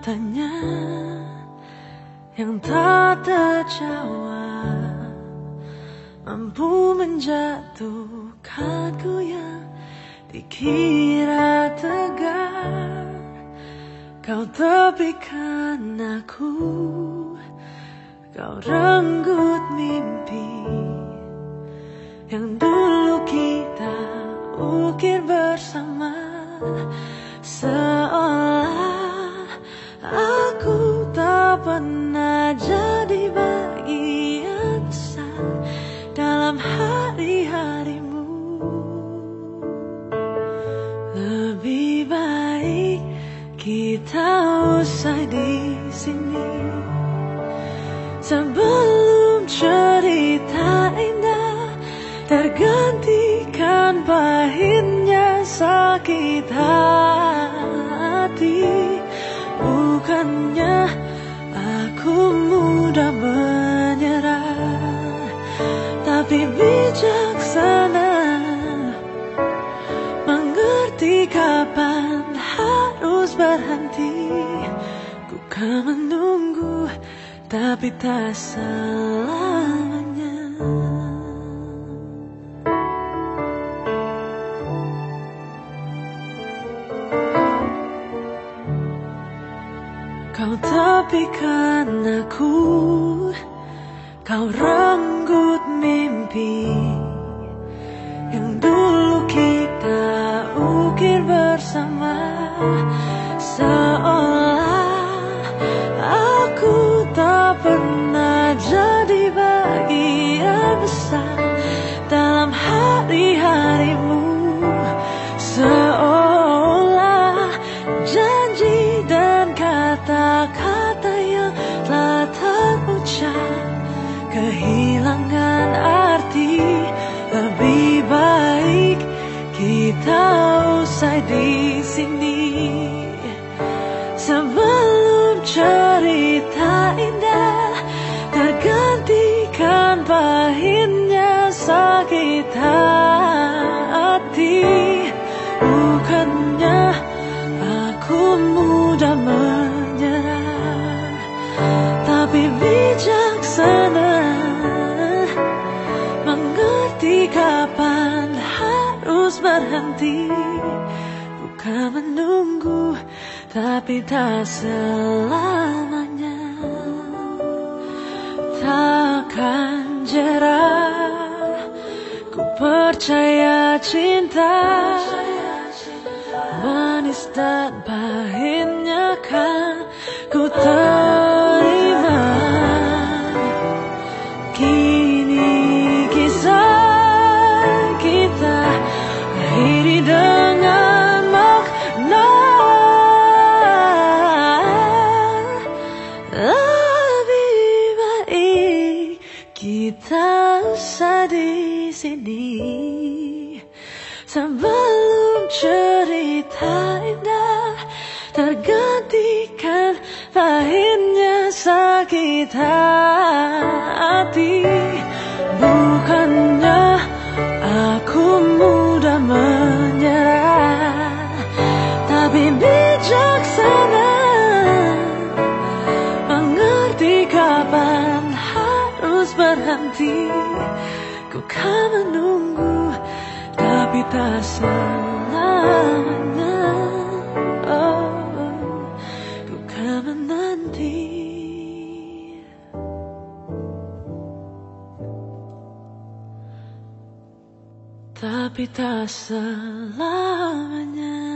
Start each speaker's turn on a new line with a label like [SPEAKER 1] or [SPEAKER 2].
[SPEAKER 1] tanya yang tak terjawab mampu menjatuhkanku yang dikira tegar. Kau tepikan aku, kau renggut mimpi yang dulu kita ukir bersama. Seolah aku tak pernah jadi bagian besar dalam hari-harimu. Lebih baik kita usai di sini sebelum cerita indah tergantikan pahitnya sakit hati. Bukannya aku mudah menyerah, tapi bijaksana mengerti kapan harus berhenti. Ku kan menunggu tapi tak selamanya. Kau tepikan aku, kau renggut mimpi yang dulu kita ukir bersama. Seolah aku tak pernah jadi bagian besar dalam hari-harimu. Seolah janji dan kata-kata yang telah terucap kehilangan arti. Lebih baik kita usai di sini sebelum cerita indah tergantikan pahitnya sakit hati. Bukannya aku mudah menyerah, tapi bijaksana mengerti kapan harus berhenti. Bukan menunggu tapi tak selamanya. Takkan jerah, ku percaya cinta manis dan pahitnya kan ku terima. Kini kisah kita akhiri dengan makna. Lebih baik kita usai di sini sebelum cerita indah tergantikan pahitnya sakit hati. Bukannya aku mudah menyerah, tapi bijaksana mengerti kapan harus berhenti. Ku kan menunggu tapi tak selamanya. Oh, ku kan menanti tapi tak selamanya.